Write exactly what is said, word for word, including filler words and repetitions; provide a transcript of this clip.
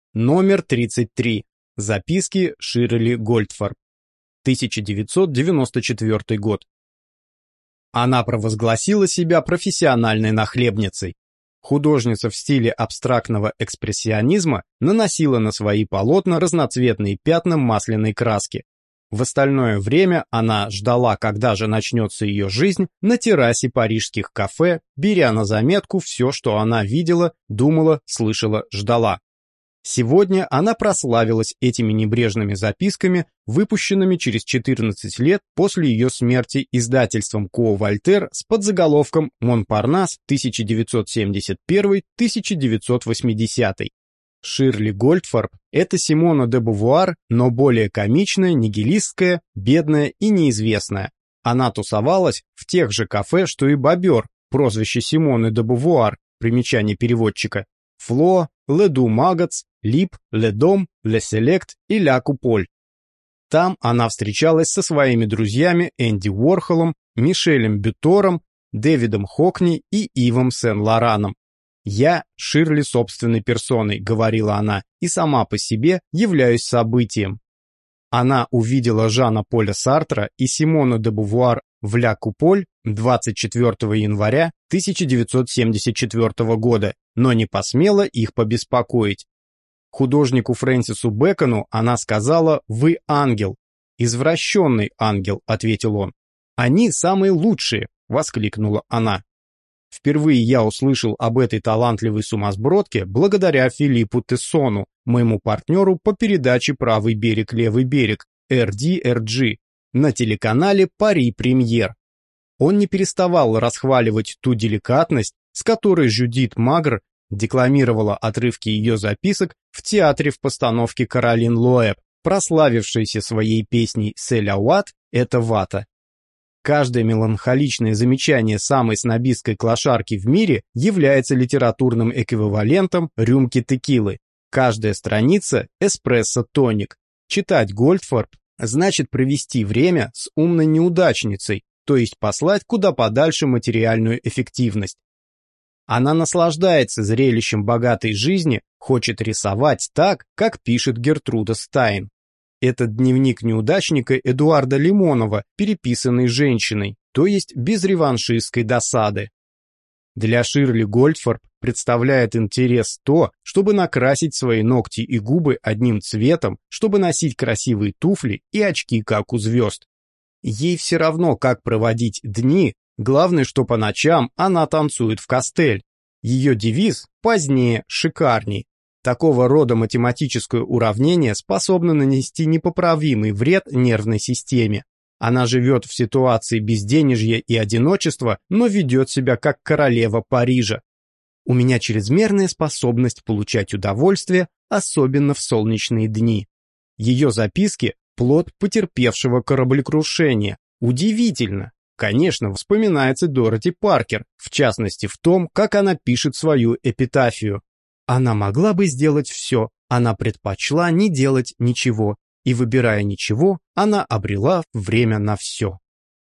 Номер тридцать три. Записки Ширли Гольдфарб. тысяча девятьсот девяносто четвёртый год. Она провозгласила себя профессиональной нахлебницей. Художница в стиле абстрактного экспрессионизма наносила на свои полотна разноцветные пятна масляной краски. В остальное время она ждала, когда же начнется ее жизнь на террасе парижских кафе, беря на заметку все, что она видела, думала, слышала, ждала. Сегодня она прославилась этими небрежными записками, выпущенными через четырнадцать лет после ее смерти издательством Ко Вольтер с подзаголовком «Монпарнас тысяча девятьсот семьдесят первый — тысяча девятьсот восьмидесятый». Ширли Гольдфарб – это Симона де Бувуар, но более комичная, нигилистская, бедная и неизвестная. Она тусовалась в тех же кафе, что и бобер, прозвище Симоны де Бувуар, примечание переводчика, Фло, Ле Ду Магац, Лип, Ле Дом, Ле Селект и Ля Куполь. Там она встречалась со своими друзьями Энди Уорхолом, Мишелем Бютором, Дэвидом Хокни и Ивом Сен-Лораном. «Я Ширли собственной персоной», — говорила она, — «и сама по себе являюсь событием». Она увидела Жана Поля Сартра и Симону де Бувуар в Ля Куполь двадцать четвёртого января тысяча девятьсот семьдесят четвёртого года, но не посмела их побеспокоить. Художнику Фрэнсису Бэкону она сказала: «Вы ангел». «Извращенный ангел», — ответил он. «Они самые лучшие», — воскликнула она. Впервые я услышал об этой талантливой сумасбродке благодаря Филиппу Тессону, моему партнеру по передаче «Правый берег, левый берег» эр ди эр джи на телеканале «Пари Премьер». Он не переставал расхваливать ту деликатность, с которой Жюдит Магр декламировала отрывки ее записок в театре в постановке Каролин Лоэб, прославившейся своей песней «C'est la ouate» — «Это вата». Каждое меланхоличное замечание самой снобистской клошарки в мире является литературным эквивалентом рюмки текилы. Каждая страница – эспрессо-тоник. Читать Гольдфарб значит провести время с умной неудачницей, то есть послать куда подальше материальную эффективность. Она наслаждается зрелищем богатой жизни, хочет рисовать так, как пишет Гертруда Стайн. Это дневник неудачника Эдуарда Лимонова, переписанный женщиной, то есть без реваншистской досады. Для Ширли Гольдфарб представляет интерес то, чтобы накрасить свои ногти и губы одним цветом, чтобы носить красивые туфли и очки, как у звезд. Ей все равно, как проводить дни, главное, что по ночам она танцует в костель. Ее девиз «Позднее, шикарней». Такого рода математическое уравнение способно нанести непоправимый вред нервной системе. Она живет в ситуации безденежья и одиночества, но ведет себя как королева Парижа. У меня чрезмерная способность получать удовольствие, особенно в солнечные дни. Ее записки – плод потерпевшего кораблекрушения. Удивительно! Конечно, вспоминается Дороти Паркер, в частности в том, как она пишет свою эпитафию. Она могла бы сделать все, она предпочла не делать ничего, и, выбирая ничего, она обрела время на все.